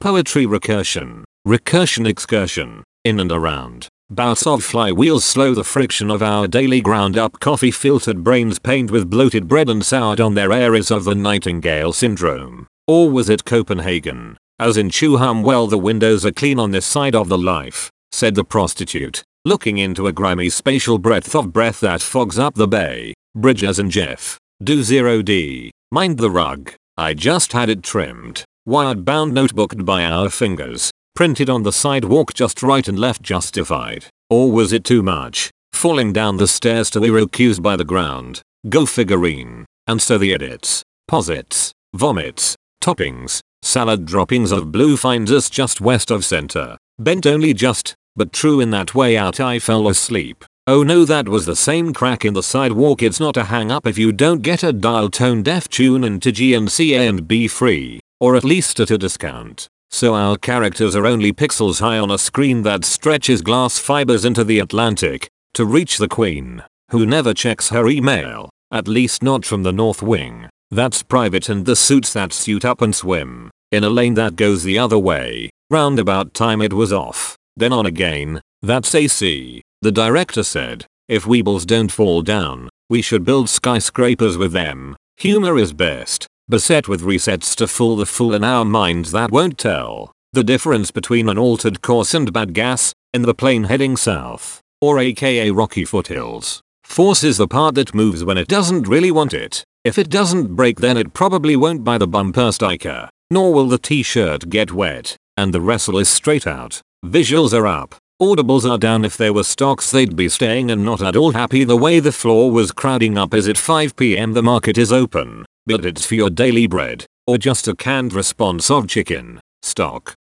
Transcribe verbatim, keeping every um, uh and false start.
Poetry recursion. Recursion excursion. In and around. Bouts of flywheels slow the friction of our daily ground up coffee filtered brains pained with bloated bread and soured on their areas of the Nightingale syndrome. Or was it Copenhagen? As in Chewham, well the windows are clean on this side of the life, said the prostitute, looking into a grimy spatial breadth of breath that fogs up the bay. Bridges and Jeff. Do zero D. Mind the rug. I just had it trimmed. Wired bound notebooked by our fingers. Printed on the sidewalk just right and left justified. Or was it too much? Falling down the stairs to Iroquois by the ground. Go figurine. And so the edits. Posits. Vomits. Toppings. Salad droppings of blue finds us just west of center. Bent only just, but true in that way out I fell asleep. Oh no, that was the same crack in the sidewalk. It's not a hang up if you don't get a dial tone deaf tune into G N C A and be free. Or at least at a discount. So our characters are only pixels high on a screen that stretches glass fibers into the Atlantic to reach the Queen, who never checks her email, at least not from the North Wing. That's private, and the suits that suit up and swim in a lane that goes the other way. Round about time it was off, then on again. That's A C, the director said. If Weebles don't fall down, we should build skyscrapers with them. Humor is best. Beset with resets to fool the fool in our minds that won't tell the difference between an altered course and bad gas in the plane heading south, or aka Rocky Foothills. Force is the part that moves when it doesn't really want it. If it doesn't break, then it probably won't buy the bumper sticker, nor will the t-shirt get wet, and the wrestle is straight out. Visuals are up. Audibles are down. If there were stocks they'd be staying and not at all happy the way the floor was crowding up. Is it five p m? The market is open, but it's for your daily bread, or just a canned response of chicken stock.